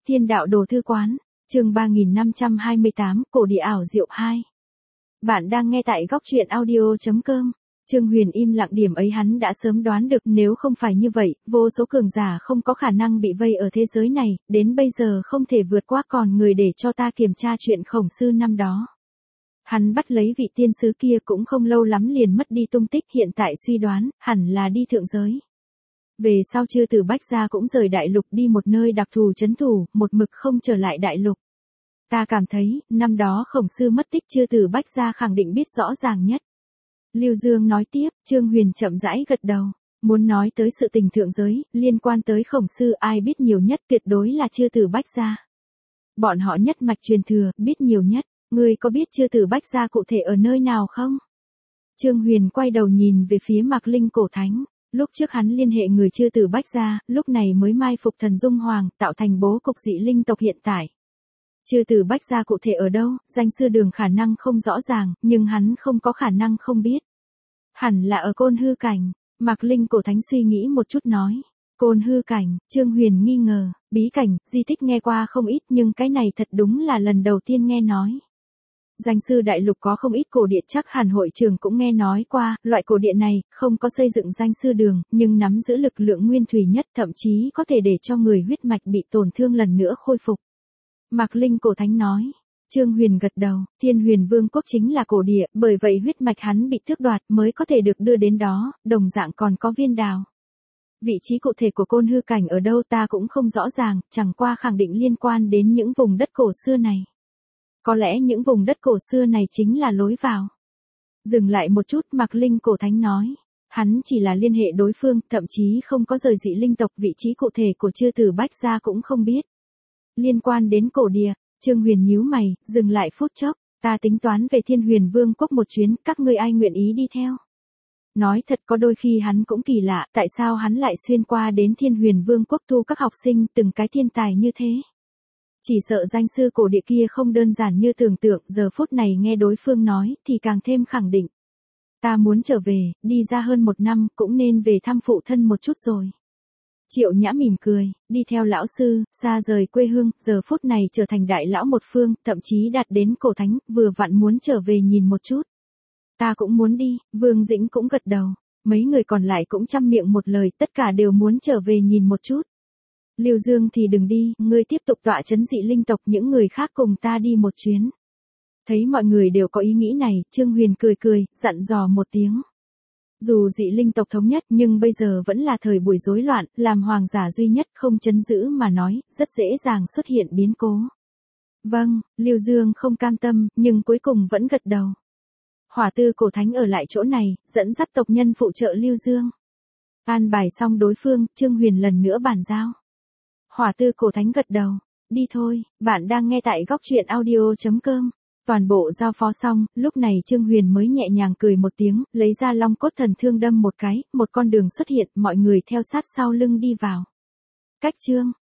Thiên đạo đồ thư quán, chương 3528, cổ địa ảo diệu 2. Bạn đang nghe tại góc truyện audio.com. Trương Huyền im lặng, điểm ấy hắn đã sớm đoán được, nếu không phải như vậy, vô số cường giả không có khả năng bị vây ở thế giới này, đến bây giờ không thể vượt qua còn người để cho ta kiểm tra chuyện Khổng Sư năm đó. Hắn bắt lấy vị tiên sứ kia cũng không lâu lắm liền mất đi tung tích, hiện tại suy đoán, hẳn là đi thượng giới. Về sau Chư Tử Bách Gia cũng rời đại lục đi một nơi đặc thù trấn thủ, một mực không trở lại đại lục. Ta cảm thấy, năm đó Khổng Sư mất tích Chư Tử Bách Gia khẳng định biết rõ ràng nhất. Lưu Dương nói tiếp, Trương Huyền chậm rãi gật đầu. Muốn nói tới sự tình thượng giới, liên quan tới Khổng Sư ai biết nhiều nhất tuyệt đối là Chư Tử Bách Gia. Bọn họ nhất mạch truyền thừa, biết nhiều nhất. Ngươi có biết Chư Tử Bách Gia cụ thể ở nơi nào không? Trương Huyền quay đầu nhìn về phía Mạc Linh cổ thánh. Lúc trước hắn liên hệ người Chư Tử Bách Gia, lúc này mới mai phục Thần Dung Hoàng, tạo thành bố cục dị linh tộc hiện tại. Chư Tử Bách Gia cụ thể ở đâu, danh sư đường khả năng không rõ ràng, nhưng hắn không có khả năng không biết. Hẳn là ở Côn Hư Cảnh. Mạc Linh cổ thánh suy nghĩ một chút nói. Côn Hư Cảnh, Trương Huyền nghi ngờ, bí cảnh, di tích nghe qua không ít nhưng cái này thật đúng là lần đầu tiên nghe nói. Danh sư đại lục có không ít cổ địa, chắc hẳn hội trường cũng nghe nói qua, loại cổ địa này, không có xây dựng danh sư đường, nhưng nắm giữ lực lượng nguyên thủy nhất, thậm chí có thể để cho người huyết mạch bị tổn thương lần nữa khôi phục. Mạc Linh cổ thánh nói. Trương Huyền gật đầu, Thiên Huyền Vương quốc chính là cổ địa, bởi vậy huyết mạch hắn bị tước đoạt mới có thể được đưa đến đó, đồng dạng còn có viên đào. Vị trí cụ thể của Côn Hư Cảnh ở đâu ta cũng không rõ ràng, chẳng qua khẳng định liên quan đến những vùng đất cổ xưa này. Có lẽ những vùng đất cổ xưa này chính là lối vào. Dừng lại một chút, Mạc Linh cổ thánh nói. Hắn chỉ là liên hệ đối phương, thậm chí không có rời dị linh tộc, vị trí cụ thể của Chư Tử Bách Gia cũng không biết. Liên quan đến cổ địa, Trương Huyền nhíu mày, dừng lại phút chốc, ta tính toán về Thiên Huyền Vương quốc một chuyến, các ngươi ai nguyện ý đi theo? Nói thật có đôi khi hắn cũng kỳ lạ, tại sao hắn lại xuyên qua đến Thiên Huyền Vương quốc thu các học sinh từng cái thiên tài như thế? Chỉ sợ danh sư cổ địa kia không đơn giản như tưởng tượng, giờ phút này nghe đối phương nói thì càng thêm khẳng định. Ta muốn trở về, đi ra hơn 1 năm, cũng nên về thăm phụ thân một chút rồi. Triệu Nhã mỉm cười, đi theo lão sư, xa rời quê hương, giờ phút này trở thành đại lão một phương, thậm chí đạt đến cổ thánh, vừa vặn muốn trở về nhìn một chút. Ta cũng muốn đi, Vương Dĩnh cũng gật đầu, mấy người còn lại cũng chăm miệng một lời, tất cả đều muốn trở về nhìn một chút. Lưu Dương thì đừng đi, ngươi tiếp tục tọa trấn dị linh tộc, những người khác cùng ta đi một chuyến. Thấy mọi người đều có ý nghĩ này, Trương Huyền cười cười, dặn dò một tiếng. Dù dị linh tộc thống nhất nhưng bây giờ vẫn là thời buổi rối loạn, làm hoàng giả duy nhất không trấn giữ mà nói, rất dễ dàng xuất hiện biến cố. Vâng, Lưu Dương không cam tâm, nhưng cuối cùng vẫn gật đầu. Hỏa Tư cổ thánh ở lại chỗ này, dẫn dắt tộc nhân phụ trợ Lưu Dương. An bài xong đối phương, Trương Huyền lần nữa bàn giao. Hỏa Tư cổ thánh gật đầu. Đi thôi, bạn đang nghe tại góc truyện audio.com. Toàn bộ giao phó xong, lúc này Trương Huyền mới nhẹ nhàng cười một tiếng, lấy ra long cốt thần thương đâm một cái, một con đường xuất hiện, mọi người theo sát sau lưng đi vào. Cách chương.